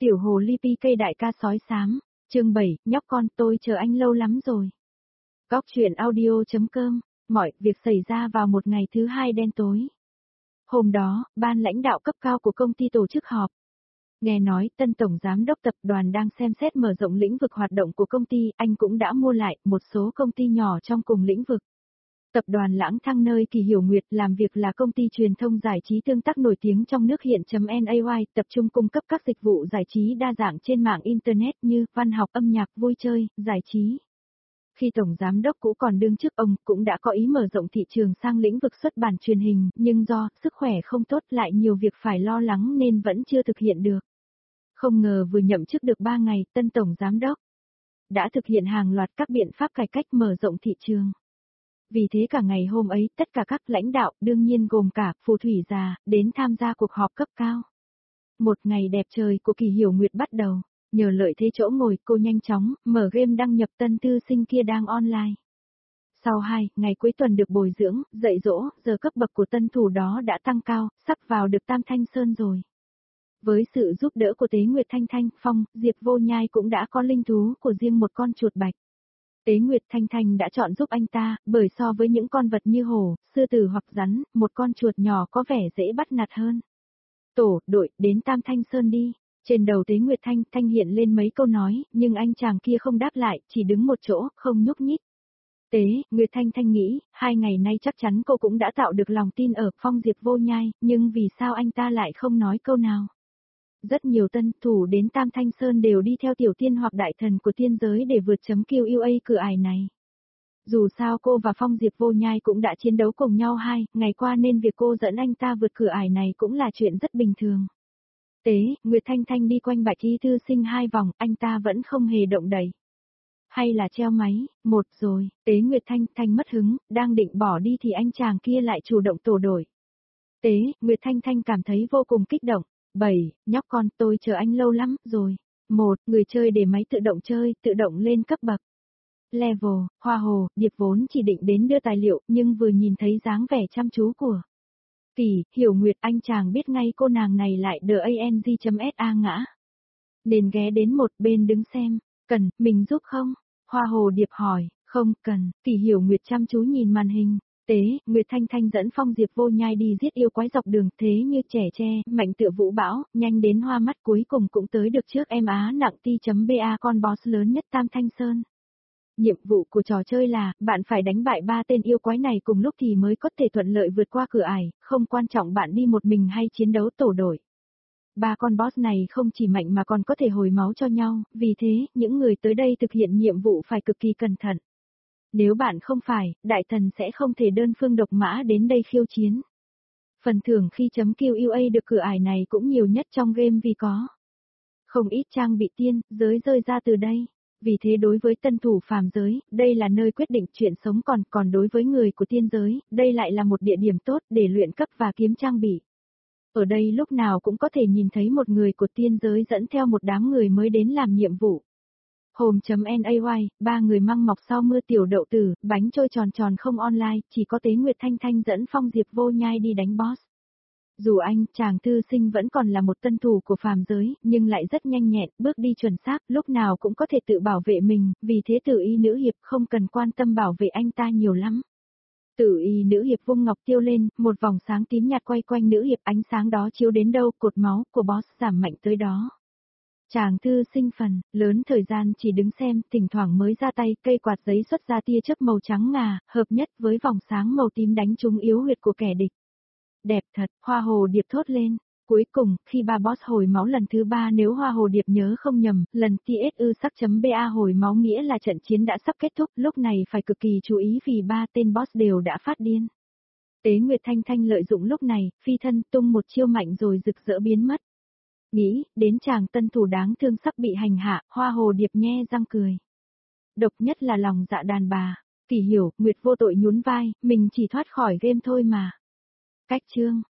Tiểu hồ ly PK đại ca sói xám, chương 7, nhóc con tôi chờ anh lâu lắm rồi. Góc truyện audio.com, mọi việc xảy ra vào một ngày thứ hai đen tối. Hôm đó, ban lãnh đạo cấp cao của công ty tổ chức họp. Nghe nói tân tổng giám đốc tập đoàn đang xem xét mở rộng lĩnh vực hoạt động của công ty, anh cũng đã mua lại một số công ty nhỏ trong cùng lĩnh vực. Tập đoàn Lãng Thăng nơi Kỳ Hiểu Nguyệt làm việc là công ty truyền thông giải trí tương tác nổi tiếng trong nước hiện.nay, tập trung cung cấp các dịch vụ giải trí đa dạng trên mạng Internet như văn học, âm nhạc, vui chơi, giải trí. Khi Tổng Giám đốc cũ còn đương chức, ông cũng đã có ý mở rộng thị trường sang lĩnh vực xuất bản truyền hình, nhưng do sức khỏe không tốt lại nhiều việc phải lo lắng nên vẫn chưa thực hiện được. Không ngờ vừa nhậm chức được 3 ngày, tân Tổng Giám đốc đã thực hiện hàng loạt các biện pháp cải cách mở rộng thị trường. Vì thế cả ngày hôm ấy, tất cả các lãnh đạo, đương nhiên gồm cả phù thủy già, đến tham gia cuộc họp cấp cao. Một ngày đẹp trời của Kỳ Hiểu Nguyệt bắt đầu, nhờ lợi thế chỗ ngồi, cô nhanh chóng mở game đăng nhập tân thư sinh kia đang online. Sau 2 ngày cuối tuần được bồi dưỡng, dạy dỗ, giờ cấp bậc của tân thủ đó đã tăng cao, sắp vào được Tam Thanh Sơn rồi. Với sự giúp đỡ của Tế Nguyệt Thanh Thanh, Phong, Diệp Vô Nhai cũng đã có linh thú của riêng một con chuột bạch. Tế Nguyệt Thanh Thanh đã chọn giúp anh ta, bởi so với những con vật như hổ, sư tử hoặc rắn, một con chuột nhỏ có vẻ dễ bắt nạt hơn. Tổ, đội, đến Tam Thanh Sơn đi. Trên đầu Tế Nguyệt Thanh Thanh hiện lên mấy câu nói, nhưng anh chàng kia không đáp lại, chỉ đứng một chỗ, không nhúc nhích. Tế Nguyệt Thanh Thanh nghĩ, 2 ngày nay chắc chắn cô cũng đã tạo được lòng tin ở Phong Diệp Vô Nhai, nhưng vì sao anh ta lại không nói câu nào? Rất nhiều tân thủ đến Tam Thanh Sơn đều đi theo tiểu tiên hoặc đại thần của tiên giới để vượt chấm QA cửa ải này. Dù sao cô và Phong Diệp Vô Nhai cũng đã chiến đấu cùng nhau 2 ngày qua nên việc cô dẫn anh ta vượt cửa ải này cũng là chuyện rất bình thường. Tế Nguyệt Thanh Thanh đi quanh Bạch Y thư sinh 2 vòng, anh ta vẫn không hề động đậy. Hay là treo máy, một rồi, Tế Nguyệt Thanh Thanh mất hứng, đang định bỏ đi thì anh chàng kia lại chủ động tổ đổi. Tế Nguyệt Thanh Thanh cảm thấy vô cùng kích động. 7, nhóc con, tôi chờ anh lâu lắm rồi. 1, người chơi để máy tự động chơi, tự động lên cấp bậc. Level, Hoa Hồ, Điệp vốn chỉ định đến đưa tài liệu, nhưng vừa nhìn thấy dáng vẻ chăm chú của Kỳ Hiểu Nguyệt, anh chàng biết ngay cô nàng này lại DANG.SA ngã. Nên ghé đến một bên đứng xem, cần, mình giúp không? Hoa Hồ Điệp hỏi, không cần, Kỳ Hiểu Nguyệt chăm chú nhìn màn hình. Tế Nguyệt Thanh Thanh dẫn Phong Diệp Vô Nhai đi giết yêu quái dọc đường, thế như trẻ tre, mạnh tựa vũ bão, nhanh đến hoa mắt, cuối cùng cũng tới được trước em Á nặng ti.ba, con boss lớn nhất Tam Thanh Sơn. Nhiệm vụ của trò chơi là, bạn phải đánh bại 3 tên yêu quái này cùng lúc thì mới có thể thuận lợi vượt qua cửa ải, không quan trọng bạn đi một mình hay chiến đấu tổ đội. 3 con boss này không chỉ mạnh mà còn có thể hồi máu cho nhau, vì thế, những người tới đây thực hiện nhiệm vụ phải cực kỳ cẩn thận. Nếu bạn không phải, đại thần sẽ không thể đơn phương độc mã đến đây khiêu chiến. Phần thưởng khi chấm QA được cửa ải này cũng nhiều nhất trong game vì có không ít trang bị tiên, giới rơi ra từ đây. Vì thế đối với tân thủ phàm giới, đây là nơi quyết định chuyện sống, còn đối với người của tiên giới, đây lại là một địa điểm tốt để luyện cấp và kiếm trang bị. Ở đây lúc nào cũng có thể nhìn thấy một người của tiên giới dẫn theo một đám người mới đến làm nhiệm vụ. Home.nay, 3 người măng mọc sau mưa, tiểu đậu tử, bánh trôi tròn tròn không online, chỉ có Tế Nguyệt Thanh Thanh dẫn Phong Diệp Vô Nhai đi đánh boss. Dù anh, chàng thư sinh vẫn còn là một tân thủ của phàm giới, nhưng lại rất nhanh nhẹn, bước đi chuẩn xác, lúc nào cũng có thể tự bảo vệ mình, vì thế Tử Y nữ hiệp không cần quan tâm bảo vệ anh ta nhiều lắm. Tử Y nữ hiệp vung ngọc tiêu lên, một vòng sáng tím nhạt quay quanh nữ hiệp, ánh sáng đó chiếu đến đâu, cột máu của boss giảm mạnh tới đó. Chàng thư sinh phần lớn thời gian chỉ đứng xem, thỉnh thoảng mới ra tay, cây quạt giấy xuất ra tia chớp màu trắng ngà, hợp nhất với vòng sáng màu tím đánh trúng yếu huyệt của kẻ địch. Đẹp thật, Hoa Hồ Điệp thốt lên. Cuối cùng, khi 3 boss hồi máu lần thứ 3, nếu Hoa Hồ Điệp nhớ không nhầm, lần TSU sắc.ba hồi máu nghĩa là trận chiến đã sắp kết thúc, lúc này phải cực kỳ chú ý vì 3 tên boss đều đã phát điên. Tế Nguyệt Thanh Thanh lợi dụng lúc này, phi thân tung một chiêu mạnh rồi rực rỡ biến mất. Nghĩ, đến chàng tân thủ đáng thương sắp bị hành hạ, Hoa Hồ Điệp nhe răng cười. Độc nhất là lòng dạ đàn bà. Kỳ Hiểu Nguyệt vô tội nhún vai, mình chỉ thoát khỏi game thôi mà. Cách chương